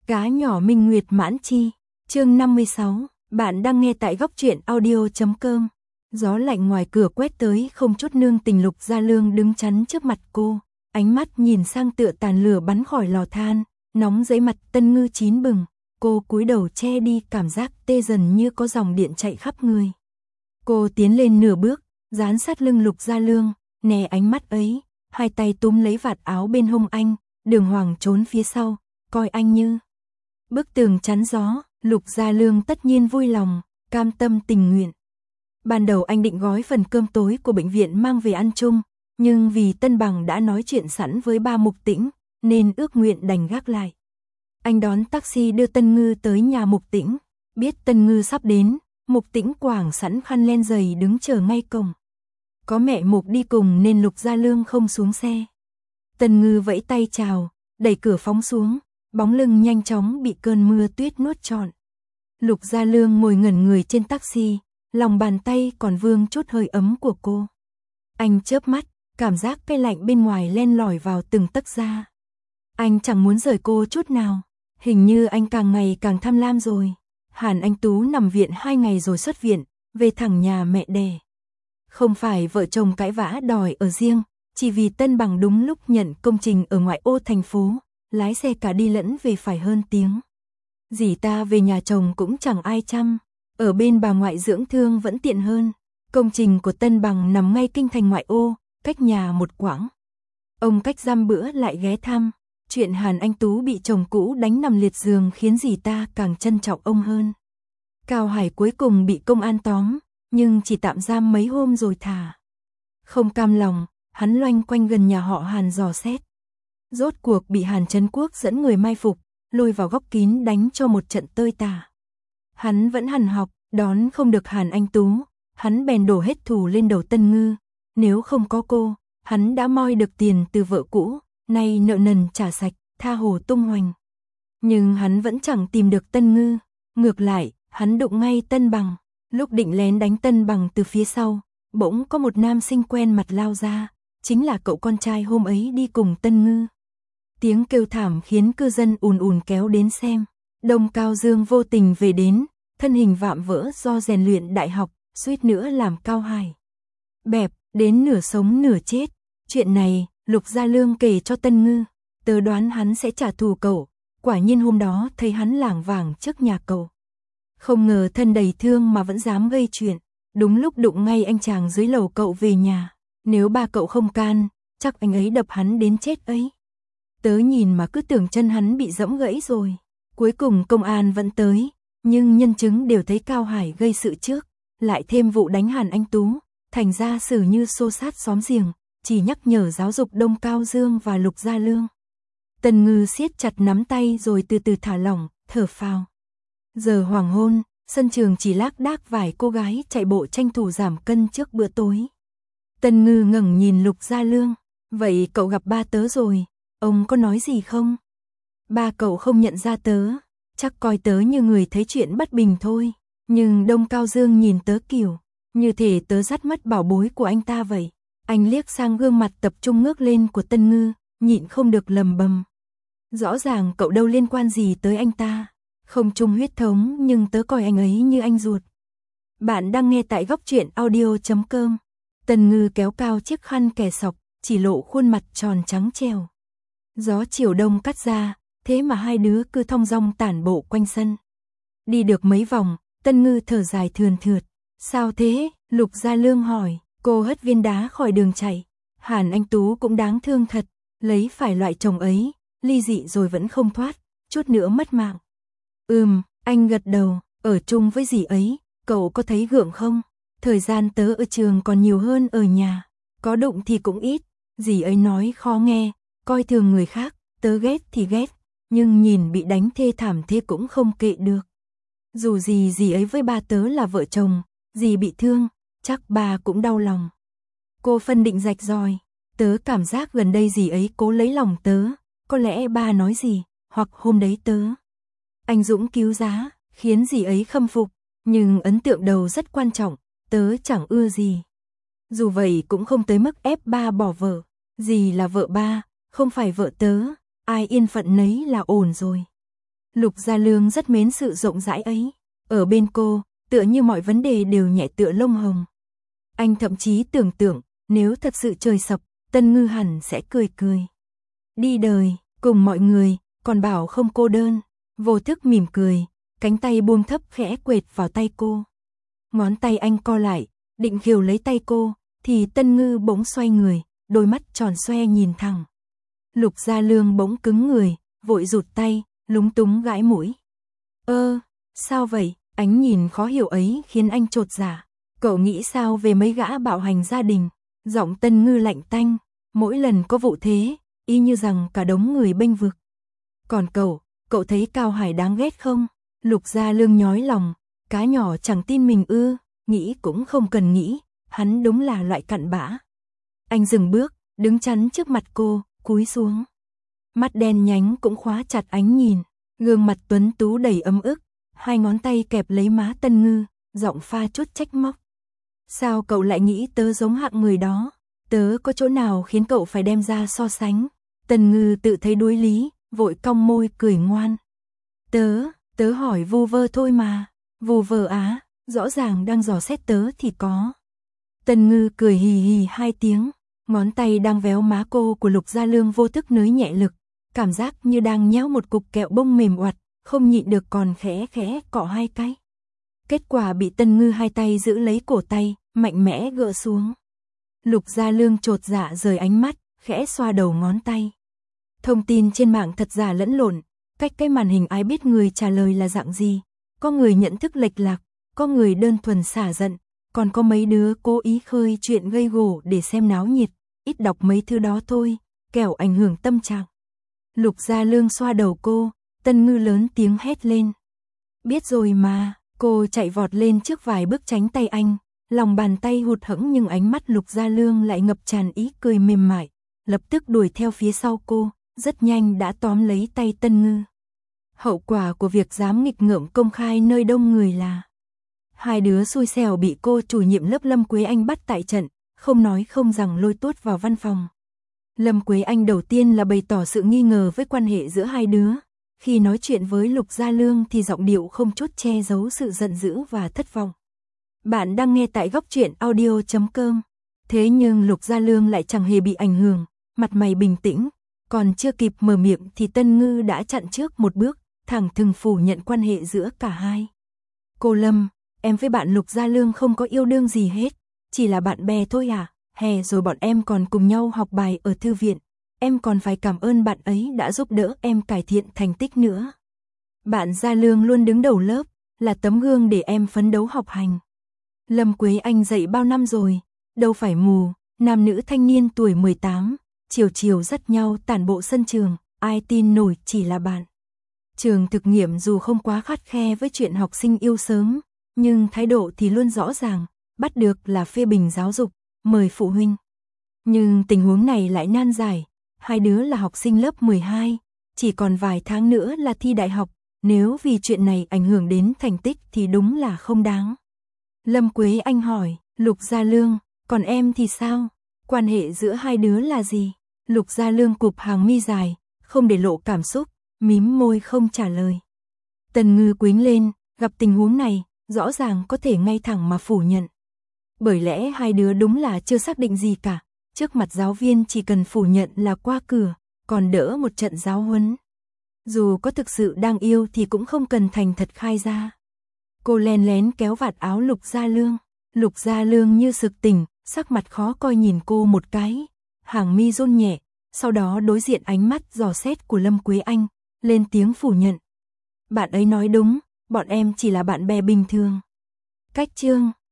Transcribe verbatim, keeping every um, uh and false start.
Cá nhỏ minh nguyệt mãn chi, chương năm mươi sáu, bạn đang nghe tại góc truyện audio chấm com. Gió lạnh ngoài cửa quét tới không chút nương tình. Lục Gia Lương đứng chắn trước mặt cô, ánh mắt nhìn sang tựa tàn lửa bắn khỏi lò than, nóng dưới mặt Tân Ngư chín bừng, cô cúi đầu che đi cảm giác tê dần như có dòng điện chạy khắp người. Cô tiến lên nửa bước, dán sát lưng Lục Gia Lương, né ánh mắt ấy, hai tay túm lấy vạt áo bên hông anh, Đường Hoàng trốn phía sau, coi anh như bức tường chắn gió. Lục Gia Lương tất nhiên vui lòng, cam tâm tình nguyện. Ban đầu anh định gói phần cơm tối của bệnh viện mang về ăn chung, nhưng vì Tân Bằng đã nói chuyện sẵn với ba Mục Tĩnh, nên ước nguyện đành gác lại. Anh đón taxi đưa Tân Ngư tới nhà Mục Tĩnh, biết Tân Ngư sắp đến, Mục Tĩnh quàng sẵn khăn len dày đứng chờ ngay cổng. Có mẹ Mục đi cùng nên Lục Gia Lương không xuống xe. Tân Ngư vẫy tay chào, đẩy cửa phóng xuống, bóng lưng nhanh chóng bị cơn mưa tuyết nuốt trọn. Lục Gia Lương ngồi ngẩn người trên taxi, lòng bàn tay còn vương chút hơi ấm của cô. Anh chớp mắt, cảm giác cái lạnh bên ngoài len lỏi vào từng tấc da. Anh chẳng muốn rời cô chút nào, hình như anh càng ngày càng tham lam rồi. Hàn Anh Tú nằm viện hai ngày rồi xuất viện, về thẳng nhà mẹ đẻ. Không phải vợ chồng cãi vã đòi ở riêng, chỉ vì Tân Bằng đúng lúc nhận công trình ở ngoại ô thành phố, lái xe cả đi lẫn về phải hơn tiếng. Dì ta về nhà chồng cũng chẳng ai chăm, ở bên bà ngoại dưỡng thương vẫn tiện hơn. Công trình của Tân Bằng nằm ngay kinh thành ngoại ô, cách nhà một quãng. Ông cách dăm bữa lại ghé thăm, chuyện Hàn Anh Tú bị chồng cũ đánh nằm liệt giường khiến dì ta càng trân trọng ông hơn. Cao Hải cuối cùng bị công an tóm, nhưng chỉ tạm giam mấy hôm rồi thả. Không cam lòng, hắn loanh quanh gần nhà họ Hàn dò xét. Rốt cuộc bị Hàn Trấn Quốc dẫn người mai phục, lôi vào góc kín đánh cho một trận tơi tả. Hắn vẫn hằn học, đón không được Hàn Anh Tú, hắn bèn đổ hết thù lên đầu Tân Ngư. Nếu không có cô, hắn đã moi được tiền từ vợ cũ, nay nợ nần trả sạch, tha hồ tung hoành. Nhưng hắn vẫn chẳng tìm được Tân Ngư, ngược lại, hắn đụng ngay Tân Bằng. Lúc định lén đánh Tân Bằng từ phía sau, bỗng có một nam sinh quen mặt lao ra, chính là cậu con trai hôm ấy đi cùng Tân Ngư. Tiếng kêu thảm khiến cư dân ùn ùn kéo đến xem. Đông Cao Dương vô tình về đến, thân hình vạm vỡ do rèn luyện đại học, suýt nữa làm Cao Hải bẹp, đến nửa sống nửa chết. Chuyện này, Lục Gia Lương kể cho Tân Ngư, tớ đoán hắn sẽ trả thù cậu. Quả nhiên hôm đó thấy hắn lảng vảng trước nhà cậu. Không ngờ thân đầy thương mà vẫn dám gây chuyện, đúng lúc đụng ngay anh chàng dưới lầu cậu về nhà. Nếu ba cậu không can, chắc anh ấy đập hắn đến chết ấy. Tớ nhìn mà cứ tưởng chân hắn bị giẫm gãy rồi. Cuối cùng công an vẫn tới, nhưng nhân chứng đều thấy Cao Hải gây sự trước, lại thêm vụ đánh Hàn Anh Tú, thành ra xử như xô sát xóm giềng, chỉ nhắc nhở giáo dục Đông Cao Dương và Lục Gia Lương. Tân Ngư siết chặt nắm tay rồi từ từ thả lỏng, thở phào. Giờ hoàng hôn, sân trường chỉ lác đác vài cô gái chạy bộ tranh thủ giảm cân trước bữa tối. Tân Ngư ngẩng nhìn Lục Gia Lương, vậy cậu gặp ba tớ rồi, ông có nói gì không? Ba cậu không nhận ra tớ, chắc coi tớ như người thấy chuyện bất bình thôi. Nhưng Đông Cao Dương nhìn tớ kiểu, như thể tớ dắt mất bảo bối của anh ta vậy. Anh liếc sang gương mặt tập trung ngước lên của Tân Ngư, nhịn không được lầm bầm. Rõ ràng cậu đâu liên quan gì tới anh ta, không chung huyết thống nhưng tớ coi anh ấy như anh ruột. Bạn đang nghe tại góc truyện audio chấm com. Tân Ngư kéo cao chiếc khăn kẻ sọc, chỉ lộ khuôn mặt tròn trắng trèo. Gió chiều đông cắt ra, thế mà hai đứa cứ thong dong tản bộ quanh sân. Đi được mấy vòng, Tân Ngư thở dài thườn thượt. Sao thế? Lục Gia Lương hỏi. Cô hất viên đá khỏi đường chạy. Hàn Anh Tú cũng đáng thương thật, lấy phải loại chồng ấy, ly dị rồi vẫn không thoát, chút nữa mất mạng. Ừm, anh gật đầu, ở chung với dì ấy, cậu có thấy gượng không? Thời gian tớ ở trường còn nhiều hơn ở nhà, có đụng thì cũng ít, dì ấy nói khó nghe, coi thường người khác, tớ ghét thì ghét, nhưng nhìn bị đánh thê thảm thế cũng không kệ được. Dù gì dì ấy với ba tớ là vợ chồng, dì bị thương, chắc ba cũng đau lòng. Cô phân định rạch ròi, tớ cảm giác gần đây dì ấy cố lấy lòng tớ, có lẽ ba nói gì, hoặc hôm đấy tớ anh dũng cứu giá, khiến dì ấy khâm phục, nhưng ấn tượng đầu rất quan trọng, tớ chẳng ưa gì. Dù vậy cũng không tới mức ép ba bỏ vợ, dì là vợ ba, không phải vợ tớ, ai yên phận nấy là ổn rồi. Lục Gia Lương rất mến sự rộng rãi ấy. Ở bên cô, tựa như mọi vấn đề đều nhẹ tựa lông hồng. Anh thậm chí tưởng tượng, nếu thật sự trời sập, Tân Ngư hẳn sẽ cười cười. Đi đời, cùng mọi người, còn bảo không cô đơn. Vô thức mỉm cười, cánh tay buông thấp khẽ quệt vào tay cô. Ngón tay anh co lại, định khều lấy tay cô, thì Tân Ngư bỗng xoay người, đôi mắt tròn xoe nhìn thẳng. Lục Gia Lương bỗng cứng người, vội rụt tay, lúng túng gãi mũi. Ơ, sao vậy? Ánh nhìn khó hiểu ấy khiến anh chột dạ. Cậu nghĩ sao về mấy gã bạo hành gia đình? Giọng Tân Ngư lạnh tanh, mỗi lần có vụ thế, y như rằng cả đống người bênh vực. Còn cậu, cậu thấy Cao Hải đáng ghét không? Lục Gia Lương nhói lòng, cá nhỏ chẳng tin mình ư, nghĩ cũng không cần nghĩ, hắn đúng là loại cặn bã. Anh dừng bước, đứng chắn trước mặt cô, cúi xuống. Mắt đen nhánh cũng khóa chặt ánh nhìn, gương mặt tuấn tú đầy ấm ức, hai ngón tay kẹp lấy má Tân Ngư, giọng pha chút trách móc. Sao cậu lại nghĩ tớ giống hạng người đó? Tớ có chỗ nào khiến cậu phải đem ra so sánh? Tân Ngư tự thấy đối lý, vội cong môi cười ngoan. Tớ, tớ hỏi vu vơ thôi mà. Vu vơ á, rõ ràng đang dò xét tớ thì có. Tân Ngư cười hì hì hai tiếng, ngón tay đang véo má cô của Lục Gia Lương vô thức nới nhẹ lực, cảm giác như đang nhéo một cục kẹo bông mềm oặt, không nhịn được còn khẽ khẽ cọ hai cái. Kết quả bị Tân Ngư hai tay giữ lấy cổ tay, mạnh mẽ gỡ xuống. Lục Gia Lương chột dạ rời ánh mắt, khẽ xoa đầu ngón tay. Thông tin trên mạng thật giả lẫn lộn, cách cái màn hình ai biết người trả lời là dạng gì. Có người nhận thức lệch lạc, có người đơn thuần xả giận, còn có mấy đứa cố ý khơi chuyện gây gổ để xem náo nhiệt, ít đọc mấy thứ đó thôi, kẻo ảnh hưởng tâm trạng. Lục Gia Lương xoa đầu cô, Tân Ngư lớn tiếng hét lên. Biết rồi mà, cô chạy vọt lên trước vài bước tránh tay anh, lòng bàn tay hụt hẫng nhưng ánh mắt Lục Gia Lương lại ngập tràn ý cười mềm mại, lập tức đuổi theo phía sau cô, rất nhanh đã tóm lấy tay Tân Ngư. Hậu quả của việc dám nghịch ngợm công khai nơi đông người là hai đứa xui xẻo bị cô chủ nhiệm lớp Lâm Quế Anh bắt tại trận, không nói không rằng lôi tuốt vào văn phòng. Lâm Quế Anh đầu tiên là bày tỏ sự nghi ngờ với quan hệ giữa hai đứa, khi nói chuyện với Lục Gia Lương thì giọng điệu không chút che giấu sự giận dữ và thất vọng. Bạn đang nghe tại góc truyện audio chấm com. Thế nhưng Lục Gia Lương lại chẳng hề bị ảnh hưởng, mặt mày bình tĩnh, còn chưa kịp mở miệng thì Tân Ngư đã chặn trước một bước, thẳng thừng phủ nhận quan hệ giữa cả hai. Cô Lâm, em với bạn Lục Gia Lương không có yêu đương gì hết, chỉ là bạn bè thôi à, hè rồi bọn em còn cùng nhau học bài ở thư viện, em còn phải cảm ơn bạn ấy đã giúp đỡ em cải thiện thành tích nữa. Bạn Gia Lương luôn đứng đầu lớp, là tấm gương để em phấn đấu học hành. Lâm Quế Anh dạy bao năm rồi, đâu phải mù, nam nữ thanh niên tuổi mười tám, chiều chiều dắt nhau tản bộ sân trường, ai tin nổi chỉ là bạn. Trường thực nghiệm dù không quá khắt khe với chuyện học sinh yêu sớm, nhưng thái độ thì luôn rõ ràng, bắt được là phê bình giáo dục, mời phụ huynh. Nhưng tình huống này lại nan giải, hai đứa là học sinh lớp mười hai, chỉ còn vài tháng nữa là thi đại học, nếu vì chuyện này ảnh hưởng đến thành tích thì đúng là không đáng. Lâm Quế Anh hỏi, Lục Gia Lương, còn em thì sao? Quan hệ giữa hai đứa là gì? Lục Gia Lương cụp hàng mi dài, không để lộ cảm xúc, mím môi không trả lời. Tần Ngư quính lên, gặp tình huống này, rõ ràng có thể ngay thẳng mà phủ nhận. Bởi lẽ hai đứa đúng là chưa xác định gì cả, trước mặt giáo viên chỉ cần phủ nhận là qua cửa, còn đỡ một trận giáo huấn. Dù có thực sự đang yêu thì cũng không cần thành thật khai ra. Cô len lén kéo vạt áo Lục Gia Lương, Lục Gia Lương như sực tỉnh, sắc mặt khó coi nhìn cô một cái, hàng mi run nhẹ, sau đó đối diện ánh mắt dò xét của Lâm Quế Anh, lên tiếng phủ nhận. Bạn ấy nói đúng, bọn em chỉ là bạn bè bình thường. Cách chương